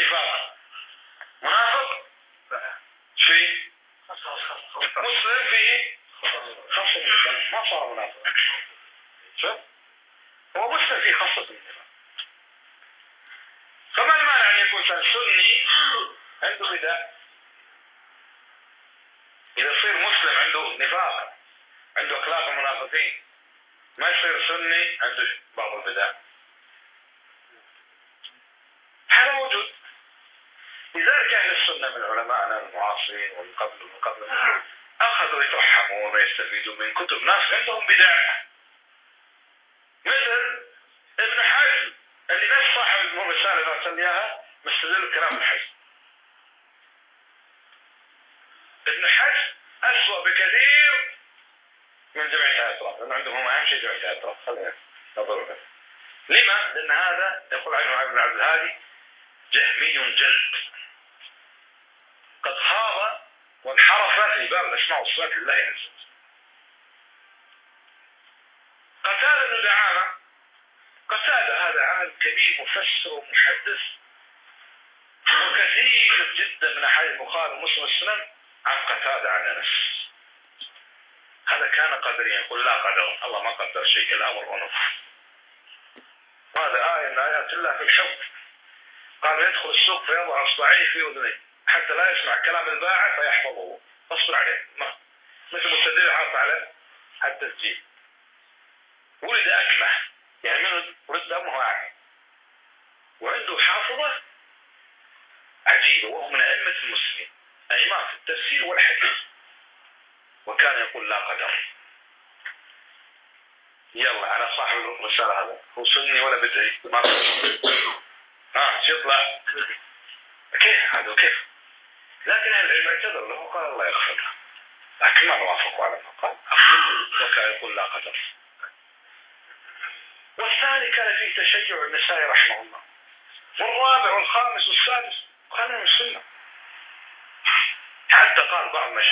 نفاق، منافق فيه مسلم فيه خاصة النفاق، ما صار منافق. شوف هو مسلم فيه خاصة النفاق. فما المانع أن يكون سني عنده بدع؟ إذا يصير مسلم عنده نفاق، عنده أخلاق المنافقين، ما يصير سني عنده بعض البدع. هذا موجود. لذلك أهل السنة من علمائنا المعاصرين ومن قبل أخذوا يترحمون ويستفيدون من كتب ناس عندهم بدع، مثل ابن حزم اللي نفس صاحب الرسالة اللي أرسل إياها مستدل كلام الحزم. ابن حزم أسوأ بكثير من جمعية الأطراف، لأن عندهم أهم شيء جمعية الأطراف. خلينا نظر لما؟ لأن هذا يقول عنه ابن عبد الهادي جهمي جلد، قد خاض وانحرف في باب الأسماء والصفات لله عز وجل. قتادة بن دعامة، قتادة هذا عالم كبير مفسر ومحدث، وكثير جدا من أحاديث البخاري ومسلم والسنن عن قتادة عن أنس. هذا كان قدريا، يقول لا قدر، الله ما قدر شيء، الأمر ونص. وهذا آية من آيات الله في الحب. قال يدخل السوق فيضع اصبعيه في اذنيه حتى لا يسمع كلام البائع فيحفظه، فاصبر عليه، ما مثل مستدل حاط على التسجيل. ولد أكمه، يعني من ولد أمه أعمى، وعنده حافظة عجيبة، وهو من أئمة المسلمين، أئمة في التفسير والحديث، وكان يقول لا قدر. يلا على صاحب الرسالة هذا، هو سني ولا بدعي؟ ما يطلع كيف هذا كيف؟ لكن أهل العلم اعتذر له قال الله يغفر له، لكن ما وافقوا على ما قال، وكان يقول لا قدر. والثاني كان فيه تشيع النسائي رحمه الله، والرابع والخامس والسادس كانوا من السنة. حتى قال بعض